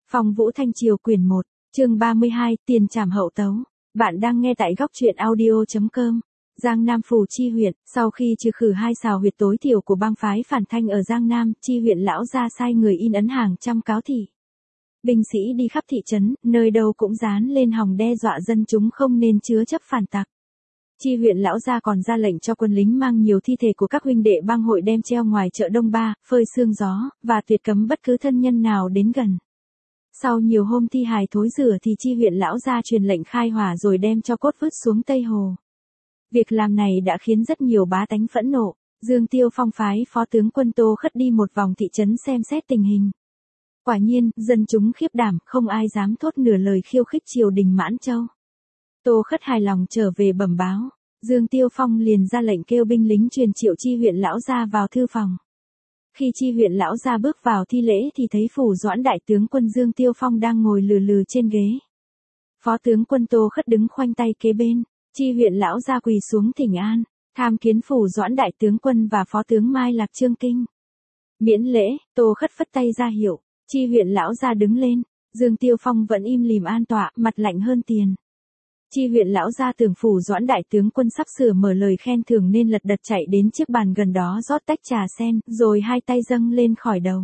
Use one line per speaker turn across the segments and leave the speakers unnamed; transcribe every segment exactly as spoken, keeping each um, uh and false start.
Phong Vũ Thanh Triều quyển một, chương ba mươi hai, tiền trảm hậu tấu. Bạn đang nghe tại góc truyện audio chấm com. Giang Nam Phủ Chi huyện, sau khi trừ khử hai sào huyệt tối thiểu của bang phái phản thanh ở Giang Nam, Chi huyện lão ra sai người in ấn hàng trăm cáo thị. Binh sĩ đi khắp thị trấn, nơi đâu cũng dán lên hòng đe dọa dân chúng không nên chứa chấp phản tặc. Chi huyện lão gia còn ra lệnh cho quân lính mang nhiều thi thể của các huynh đệ bang hội đem treo ngoài chợ Đông Ba, phơi sương gió, và tuyệt cấm bất cứ thân nhân nào đến gần. Sau nhiều hôm thi hài thối rửa thì Chi huyện lão gia truyền lệnh khai hỏa rồi đem cho cốt vứt xuống Tây Hồ. Việc làm này đã khiến rất nhiều bá tánh phẫn nộ. Dương Tiêu Phong phái phó tướng quân Tô Khất đi một vòng thị trấn xem xét tình hình. Quả nhiên, dân chúng khiếp đảm, không ai dám thốt nửa lời khiêu khích triều đình Mãn Châu. Tô Khất hài lòng trở về bẩm báo. Dương Tiêu Phong liền ra lệnh kêu binh lính truyền triệu Chi huyện lão gia vào thư phòng. Khi Chi huyện lão gia bước vào thi lễ thì thấy phủ doãn đại tướng quân Dương Tiêu Phong đang ngồi lừ lừ trên ghế. Phó tướng quân Tô Khất đứng khoanh tay kế bên. Chi huyện lão gia quỳ xuống thỉnh an, tham kiến phủ doãn đại tướng quân và phó tướng Mai Lạc Trương Kinh. Miễn lễ, Tô Khất phất tay ra hiệu. Chi huyện lão gia đứng lên. Dương Tiêu Phong vẫn im lìm an tọa, mặt lạnh hơn tiền. Chi huyện lão gia tưởng phủ doãn đại tướng quân sắp sửa mở lời khen thưởng nên lật đật chạy đến chiếc bàn gần đó rót tách trà sen, rồi hai tay dâng lên khỏi đầu.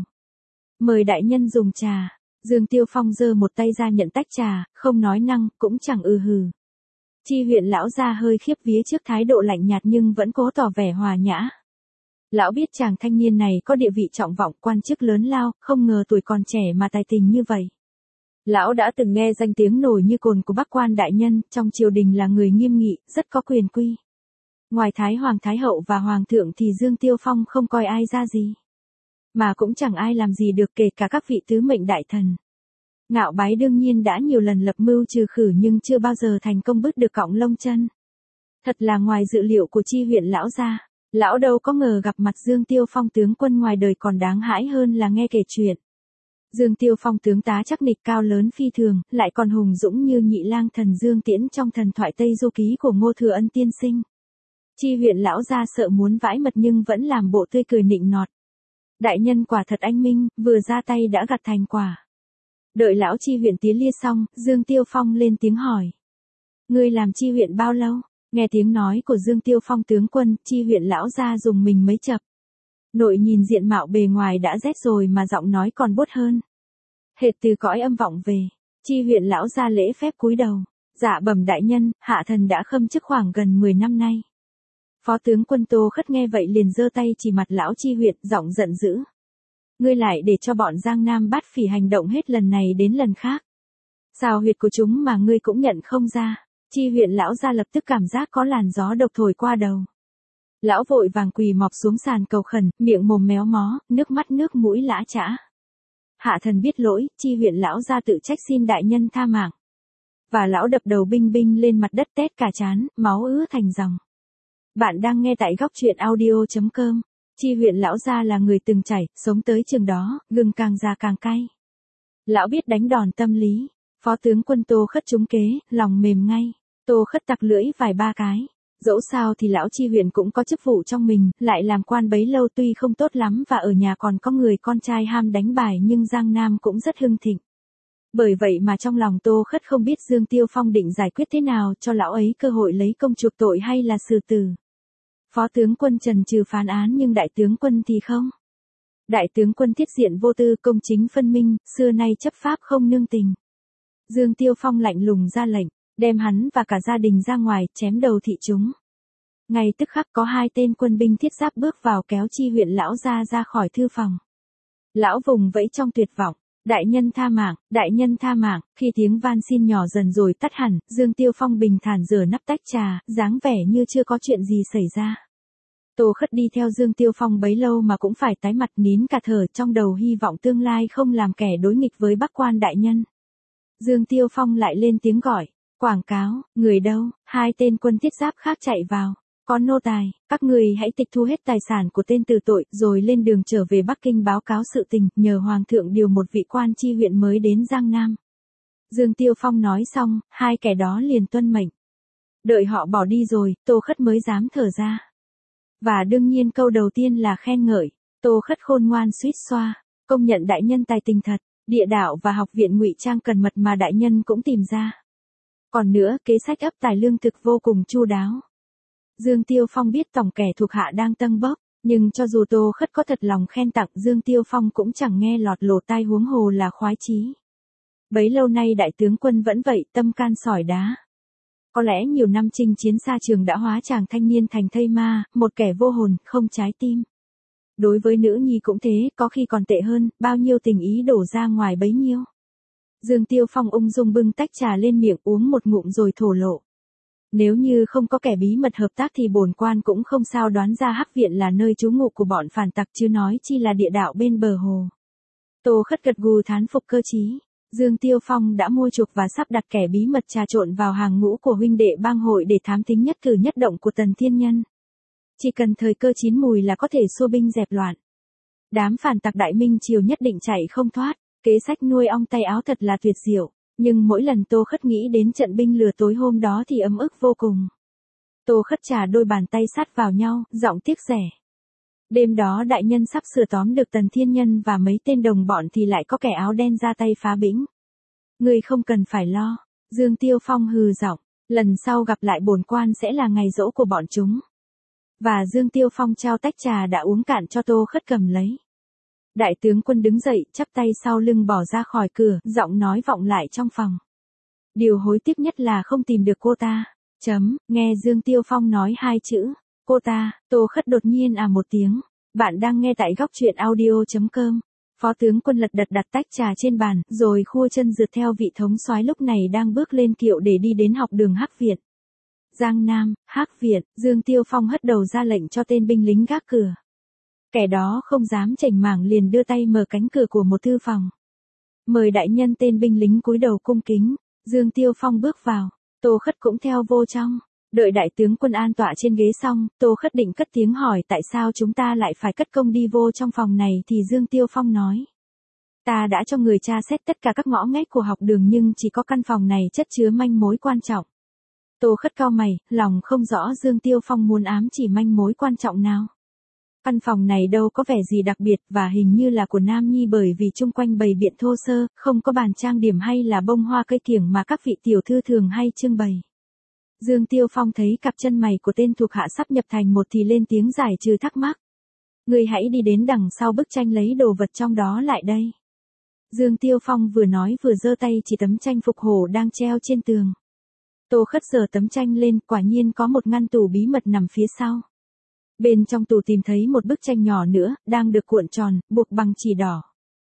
Mời đại nhân dùng trà. Dương Tiêu Phong giơ một tay ra nhận tách trà, không nói năng, cũng chẳng ư hừ. Chi huyện lão gia hơi khiếp vía trước thái độ lạnh nhạt nhưng vẫn cố tỏ vẻ hòa nhã. Lão biết chàng thanh niên này có địa vị trọng vọng, quan chức lớn lao, không ngờ tuổi còn trẻ mà tài tình như vậy. Lão đã từng nghe danh tiếng nổi như cồn của Bắc Quan đại nhân, trong triều đình là người nghiêm nghị, rất có quyền quy. Ngoài Thái Hoàng Thái Hậu và Hoàng thượng thì Dương Tiêu Phong không coi ai ra gì. Mà cũng chẳng ai làm gì được kể cả các vị tứ mệnh đại thần. Ngạo Bái đương nhiên đã nhiều lần lập mưu trừ khử nhưng chưa bao giờ thành công bứt được cọng lông chân. Thật là ngoài dự liệu của Chi huyện lão gia. Lão đâu có ngờ gặp mặt Dương Tiêu Phong tướng quân ngoài đời còn đáng hãi hơn là nghe kể chuyện. Dương Tiêu Phong tướng tá chắc nịch cao lớn phi thường, lại còn hùng dũng như nhị lang thần Dương Tiễn trong thần thoại Tây Du Ký của Ngô Thừa Ân tiên sinh. Chi huyện lão gia sợ muốn vãi mật nhưng vẫn làm bộ tươi cười nịnh nọt. Đại nhân quả thật anh minh, vừa ra tay đã gặt thành quả. Đợi lão Chi huyện tía lia xong, Dương Tiêu Phong lên tiếng hỏi. Ngươi làm Chi huyện bao lâu? Nghe tiếng nói của Dương Tiêu Phong tướng quân, Chi huyện lão gia dùng mình mấy chập. Nội nhìn diện mạo bề ngoài đã rét rồi mà giọng nói còn bốt hơn. Hệt từ cõi âm vọng về. Chi huyện lão gia lễ phép cúi đầu. Dạ bẩm đại nhân, hạ thần đã khâm chức khoảng gần mười năm nay. Phó tướng quân Tô Khất nghe vậy liền giơ tay chỉ mặt lão Chi huyện, giọng giận dữ. Ngươi lại để cho bọn Giang Nam Bát Phỉ hành động hết lần này đến lần khác. Sao huyệt của chúng mà ngươi cũng nhận không ra? Chi huyện lão gia lập tức cảm giác có làn gió độc thổi qua đầu. Lão vội vàng quỳ mọp xuống sàn cầu khẩn, miệng mồm méo mó, nước mắt nước mũi lã chã. Hạ thần biết lỗi, Chi huyện lão gia tự trách xin đại nhân tha mạng. Và lão đập đầu binh binh lên mặt đất tét cả trán, máu ứa thành dòng. Bạn đang nghe tại góc truyện audio chấm com. Chi huyện lão gia là người từng chảy, sống tới chừng đó, gừng càng già càng cay. Lão biết đánh đòn tâm lý. Phó tướng quân Tô Khất trúng kế, lòng mềm ngay. Tô Khất tặc lưỡi vài ba cái. Dẫu sao thì lão Chi huyện cũng có chức vụ trong mình, lại làm quan bấy lâu tuy không tốt lắm và ở nhà còn có người con trai ham đánh bài nhưng Giang Nam cũng rất hưng thịnh. Bởi vậy mà trong lòng Tô Khất không biết Dương Tiêu Phong định giải quyết thế nào cho lão ấy cơ hội lấy công chuộc tội hay là xử tử. Phó tướng quân trần trừ phán án nhưng đại tướng quân thì không. Đại tướng quân thiết diện vô tư công chính phân minh, xưa nay chấp pháp không nương tình. Dương Tiêu Phong lạnh lùng ra lệnh, đem hắn và cả gia đình ra ngoài, chém đầu thị chúng. Ngay tức khắc có hai tên quân binh thiết giáp bước vào kéo Chi huyện lão gia ra khỏi thư phòng. Lão vùng vẫy trong tuyệt vọng, đại nhân tha mạng, đại nhân tha mạng, khi tiếng van xin nhỏ dần rồi tắt hẳn, Dương Tiêu Phong bình thản rửa nắp tách trà, dáng vẻ như chưa có chuyện gì xảy ra. Tô Khất đi theo Dương Tiêu Phong bấy lâu mà cũng phải tái mặt nín cả thở, trong đầu hy vọng tương lai không làm kẻ đối nghịch với Bắc Quan đại nhân. Dương Tiêu Phong lại lên tiếng gọi, quảng cáo, người đâu? Hai tên quân thiết giáp khác chạy vào. Có nô tài, các người hãy tịch thu hết tài sản của tên tử tội rồi lên đường trở về Bắc Kinh báo cáo sự tình, nhờ Hoàng thượng điều một vị quan chi huyện mới đến Giang Nam. Dương Tiêu Phong nói xong, hai kẻ đó liền tuân mệnh. Đợi họ bỏ đi rồi, Tô Khất mới dám thở ra. Và đương nhiên câu đầu tiên là khen ngợi. Tô Khất khôn ngoan suýt xoa, công nhận đại nhân tài tình thật. Địa đạo và học viện ngụy trang cần mật mà đại nhân cũng tìm ra. Còn nữa, kế sách ấp tài lương thực vô cùng chu đáo. Dương Tiêu Phong biết tổng kẻ thuộc hạ đang tâng bốc, nhưng cho dù Tô Khất có thật lòng khen tặng, Dương Tiêu Phong cũng chẳng nghe lọt lỗ tai, huống hồ là khoái chí. Bấy lâu nay đại tướng quân vẫn vậy, tâm can sỏi đá. Có lẽ nhiều năm chinh chiến xa trường đã hóa chàng thanh niên thành thây ma, một kẻ vô hồn, không trái tim. Đối với nữ nhi cũng thế, có khi còn tệ hơn, bao nhiêu tình ý đổ ra ngoài bấy nhiêu. Dương Tiêu Phong ung dung bưng tách trà lên miệng uống một ngụm rồi thổ lộ. Nếu như không có kẻ bí mật hợp tác thì bổn quan cũng không sao đoán ra Hắc viện là nơi trú ngụ của bọn phản tặc, chứ nói chi là địa đạo bên bờ hồ. Tô Khất gật gù thán phục cơ trí. Dương Tiêu Phong đã mua chuộc và sắp đặt kẻ bí mật trà trộn vào hàng ngũ của huynh đệ bang hội để thám thính nhất cử nhất động của Tần Thiên Nhân. Chỉ cần thời cơ chín mùi là có thể xua binh dẹp loạn. Đám phản tặc Đại Minh Triều nhất định chạy không thoát, kế sách nuôi ong tay áo thật là tuyệt diệu. Nhưng mỗi lần Tô Khất nghĩ đến trận binh lừa tối hôm đó thì ấm ức vô cùng. Tô Khất chà đôi bàn tay sát vào nhau, giọng tiếc rẻ. Đêm đó đại nhân sắp sửa tóm được Tần Thiên Nhân và mấy tên đồng bọn thì lại có kẻ áo đen ra tay phá bĩnh. Người không cần phải lo. Dương Tiêu Phong hừ giọng, lần sau gặp lại bổn quan sẽ là ngày giỗ của bọn chúng. Và Dương Tiêu Phong trao tách trà đã uống cạn cho Tô Khất cầm lấy. Đại tướng quân đứng dậy, chắp tay sau lưng bỏ ra khỏi cửa, giọng nói vọng lại trong phòng. Điều hối tiếc nhất là không tìm được cô ta. Chấm, nghe Dương Tiêu Phong nói hai chữ. Cô ta, Tô Khất đột nhiên à một tiếng. Bạn đang nghe tại góc truyện audio chấm com. Phó tướng quân lật đật đặt tách trà trên bàn, rồi khua chân rượt theo vị thống soái lúc này đang bước lên kiệu để đi đến học đường Hắc viện. Giang Nam, Hắc viện, Dương Tiêu Phong hất đầu ra lệnh cho tên binh lính gác cửa. Kẻ đó không dám chảnh mảng liền đưa tay mở cánh cửa của một thư phòng. Mời đại nhân. Tên binh lính cúi đầu cung kính. Dương Tiêu Phong bước vào, Tô Khất cũng theo vô trong. Đợi đại tướng quân an tọa trên ghế xong, Tô Khất định cất tiếng hỏi tại sao chúng ta lại phải cất công đi vô trong phòng này thì Dương Tiêu Phong nói. Ta đã cho người tra xét tất cả các ngõ ngách của học đường nhưng chỉ có căn phòng này chất chứa manh mối quan trọng. Tô Khất cau mày, lòng không rõ Dương Tiêu Phong muốn ám chỉ manh mối quan trọng nào. Căn phòng này đâu có vẻ gì đặc biệt và hình như là của Nam Nhi bởi vì chung quanh bày biện thô sơ, không có bàn trang điểm hay là bông hoa cây kiểng mà các vị tiểu thư thường hay trưng bày. Dương Tiêu Phong thấy cặp chân mày của tên thuộc hạ sắp nhập thành một thì lên tiếng giải trừ thắc mắc. Người hãy đi đến đằng sau bức tranh lấy đồ vật trong đó lại đây. Dương Tiêu Phong vừa nói vừa giơ tay chỉ tấm tranh phục hổ đang treo trên tường. Tô Khất giở tấm tranh lên, quả nhiên có một ngăn tủ bí mật nằm phía sau. Bên trong tủ tìm thấy một bức tranh nhỏ nữa, đang được cuộn tròn, buộc bằng chỉ đỏ.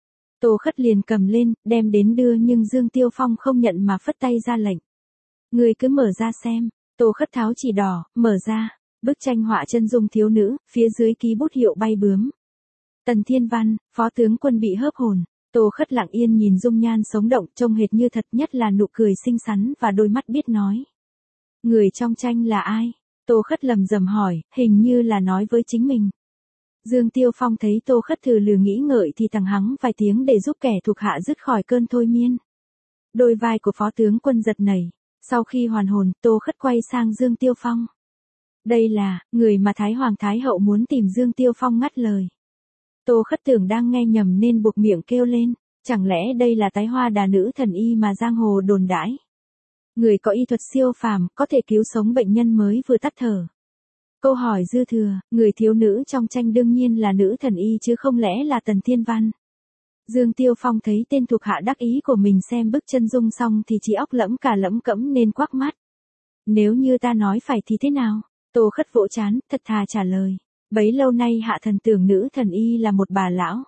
Tô Khất liền cầm lên, đem đến đưa nhưng Dương Tiêu Phong không nhận mà phất tay ra lệnh. Người cứ mở ra xem. Tô Khất tháo chỉ đỏ, mở ra. Bức tranh họa chân dung thiếu nữ, phía dưới ký bút hiệu bay bướm. Tần Thiên Văn, phó tướng quân bị hớp hồn. Tô Khất lặng yên nhìn dung nhan sống động, trông hệt như thật, nhất là nụ cười xinh xắn và đôi mắt biết nói. Người trong tranh là ai? Tô Khất lầm rầm hỏi, hình như là nói với chính mình. Dương Tiêu Phong thấy Tô Khất thử lừ nghĩ ngợi thì thằng hắng vài tiếng để giúp kẻ thuộc hạ dứt khỏi cơn thôi miên. Đôi vai của phó tướng quân giật nảy. Sau khi hoàn hồn, Tô Khất quay sang Dương Tiêu Phong. Đây là, người mà Thái Hoàng Thái Hậu muốn tìm. Dương Tiêu Phong ngắt lời. Tô Khất tưởng đang nghe nhầm nên buộc miệng kêu lên. Chẳng lẽ đây là Tái Hoa Đà nữ thần y mà giang hồ đồn đãi? Người có y thuật siêu phàm, có thể cứu sống bệnh nhân mới vừa tắt thở. Câu hỏi dư thừa, người thiếu nữ trong tranh đương nhiên là nữ thần y chứ không lẽ là Tần Thiên Văn. Dương Tiêu Phong thấy tên thuộc hạ đắc ý của mình xem bức chân dung xong thì trí óc lẫm cả lẫm cẫm nên quắc mắt. Nếu như ta nói phải thì thế nào? Tô Khất vỗ trán, thật thà trả lời. Bấy lâu nay hạ thần tưởng nữ thần y là một bà lão.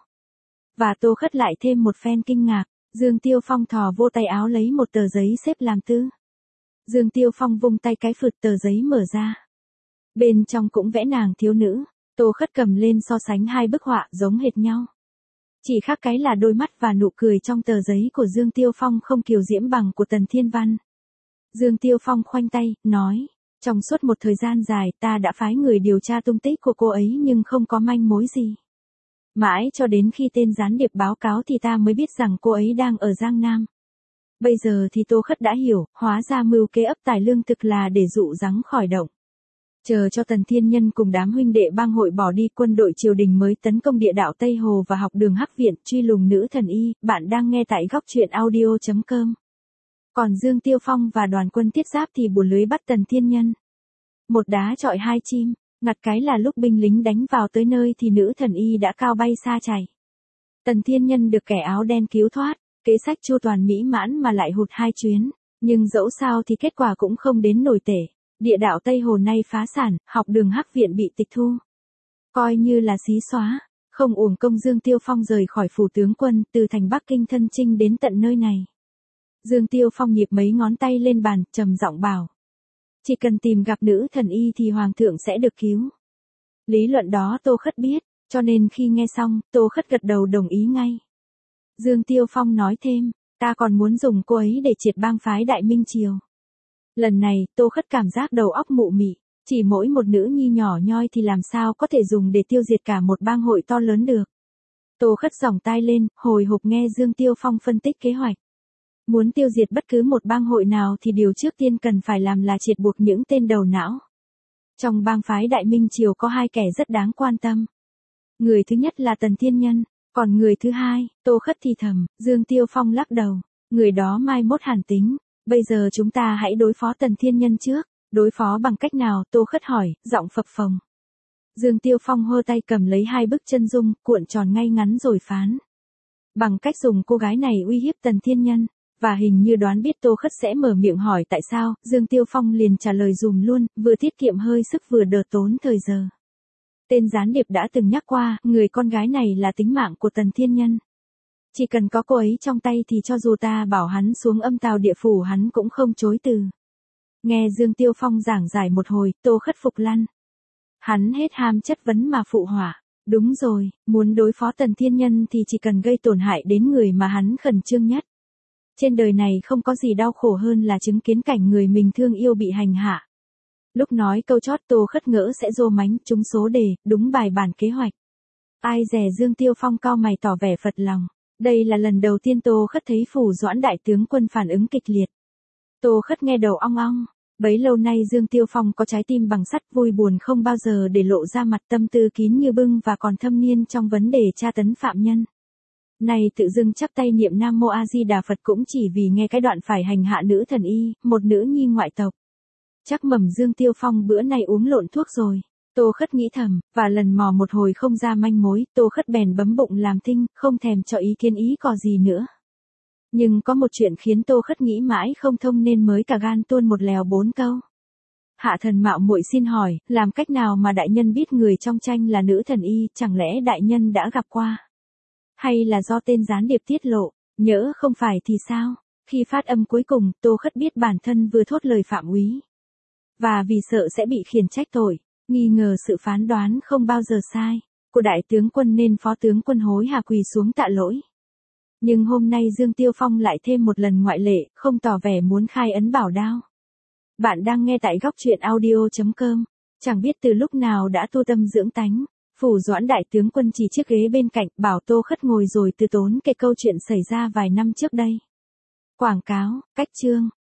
Và Tô Khất lại thêm một phen kinh ngạc. Dương Tiêu Phong thò vô tay áo lấy một tờ giấy xếp làm tư. Dương Tiêu Phong vung tay cái phượt tờ giấy mở ra. Bên trong cũng vẽ nàng thiếu nữ. Tô Khất cầm lên so sánh hai bức họa giống hệt nhau. Chỉ khác cái là đôi mắt và nụ cười trong tờ giấy của Dương Tiêu Phong không kiều diễm bằng của Tần Thiên Văn. Dương Tiêu Phong khoanh tay, nói. Trong suốt một thời gian dài ta đã phái người điều tra tung tích của cô ấy nhưng không có manh mối gì. Mãi cho đến khi tên gián điệp báo cáo thì ta mới biết rằng cô ấy đang ở Giang Nam. Bây giờ thì Tô Khất đã hiểu, hóa ra mưu kế ấp tài lương thực là để dụ rắn khỏi động. Chờ cho Tần Thiên Nhân cùng đám huynh đệ bang hội bỏ đi, quân đội triều đình mới tấn công địa đạo Tây Hồ và học đường Hắc Viện, truy lùng nữ thần y. Bạn đang nghe tại góc truyện audio chấm com. Còn Dương Tiêu Phong và đoàn quân Thiết Giáp thì bủa lưới bắt Tần Thiên Nhân. Một đá chọi hai chim, ngặt cái là lúc binh lính đánh vào tới nơi thì nữ thần y đã cao bay xa chạy. Tần Thiên Nhân được kẻ áo đen cứu thoát, kế sách chu toàn mỹ mãn mà lại hụt hai chuyến, nhưng dẫu sao thì kết quả cũng không đến nổi tệ. Địa đạo Tây Hồ nay phá sản, học đường Hắc Viện bị tịch thu. Coi như là xí xóa, không uổng công Dương Tiêu Phong rời khỏi phủ tướng quân từ thành Bắc Kinh thân chinh đến tận nơi này. Dương Tiêu Phong nhịp mấy ngón tay lên bàn, trầm giọng bảo. Chỉ cần tìm gặp nữ thần y thì hoàng thượng sẽ được cứu. Lý luận đó Tô Khất biết, cho nên khi nghe xong, Tô Khất gật đầu đồng ý ngay. Dương Tiêu Phong nói thêm, ta còn muốn dùng cô ấy để triệt bang phái Đại Minh Triều. Lần này, Tô Khất cảm giác đầu óc mụ mị, chỉ mỗi một nữ nhi nhỏ nhoi thì làm sao có thể dùng để tiêu diệt cả một bang hội to lớn được. Tô Khất giỏng tai lên, hồi hộp nghe Dương Tiêu Phong phân tích kế hoạch. Muốn tiêu diệt bất cứ một bang hội nào thì điều trước tiên cần phải làm là triệt buộc những tên đầu não. Trong bang phái Đại Minh Triều có hai kẻ rất đáng quan tâm. Người thứ nhất là Tần Thiên Nhân, còn người thứ hai, Tô Khất thì thầm. Dương Tiêu Phong lắc đầu, người đó mai mốt hẳn tính. Bây giờ chúng ta hãy đối phó Tần Thiên Nhân trước. Đối phó bằng cách nào? Tô Khất hỏi, giọng phập phồng. Dương Tiêu Phong hơ tay cầm lấy hai bức chân dung, cuộn tròn ngay ngắn rồi phán. Bằng cách dùng cô gái này uy hiếp Tần Thiên Nhân. Và hình như đoán biết Tô Khất sẽ mở miệng hỏi tại sao, Dương Tiêu Phong liền trả lời dùm luôn, vừa tiết kiệm hơi sức vừa đỡ tốn thời giờ. Tên gián điệp đã từng nhắc qua, người con gái này là tính mạng của Tần Thiên Nhân. Chỉ cần có cô ấy trong tay thì cho dù ta bảo hắn xuống âm tào địa phủ hắn cũng không chối từ. Nghe Dương Tiêu Phong giảng giải một hồi, Tô Khất phục lăn. Hắn hết ham chất vấn mà phụ họa. Đúng rồi, muốn đối phó Tần Thiên Nhân thì chỉ cần gây tổn hại đến người mà hắn khẩn trương nhất. Trên đời này không có gì đau khổ hơn là chứng kiến cảnh người mình thương yêu bị hành hạ. Lúc nói câu chót Tô Khất ngỡ sẽ rô mánh trúng số đề, đúng bài bản kế hoạch. Ai dè Dương Tiêu Phong cau mày tỏ vẻ phật lòng. Đây là lần đầu tiên Tô Khất thấy Phủ Doãn đại tướng quân phản ứng kịch liệt. Tô Khất nghe đầu ong ong. Bấy lâu nay Dương Tiêu Phong có trái tim bằng sắt, vui buồn không bao giờ để lộ ra mặt, tâm tư kín như bưng và còn thâm niên trong vấn đề tra tấn phạm nhân. Này tự dưng chắp tay niệm Nam Mô A Di Đà Phật cũng chỉ vì nghe cái đoạn phải hành hạ nữ thần y, một nữ nhi ngoại tộc. Chắc mầm Dương Tiêu Phong bữa nay uống lộn thuốc rồi. Tô Khất nghĩ thầm, và lần mò một hồi không ra manh mối, Tô Khất bèn bấm bụng làm thinh, không thèm cho ý kiến ý cò gì nữa. Nhưng có một chuyện khiến Tô Khất nghĩ mãi không thông nên mới cả gan tuôn một lèo bốn câu. Hạ thần mạo muội xin hỏi, làm cách nào mà đại nhân biết người trong tranh là nữ thần y, chẳng lẽ đại nhân đã gặp qua? Hay là do tên gián điệp tiết lộ, nhỡ không phải thì sao? Khi phát âm cuối cùng, Tô Khất biết bản thân vừa thốt lời phạm úy. Và vì sợ sẽ bị khiển trách tội, nghi ngờ sự phán đoán không bao giờ sai của đại tướng quân nên phó tướng quân hối hả quỳ xuống tạ lỗi. Nhưng hôm nay Dương Tiêu Phong lại thêm một lần ngoại lệ, không tỏ vẻ muốn khai ấn bảo đao. Bạn đang nghe tại góc truyện audio chấm com. Chẳng biết từ lúc nào đã tu tâm dưỡng tánh. Phủ Doãn đại tướng quân chỉ chiếc ghế bên cạnh, bảo Tô Khất ngồi rồi từ tốn kể câu chuyện xảy ra vài năm trước đây. Quảng cáo, cách chương,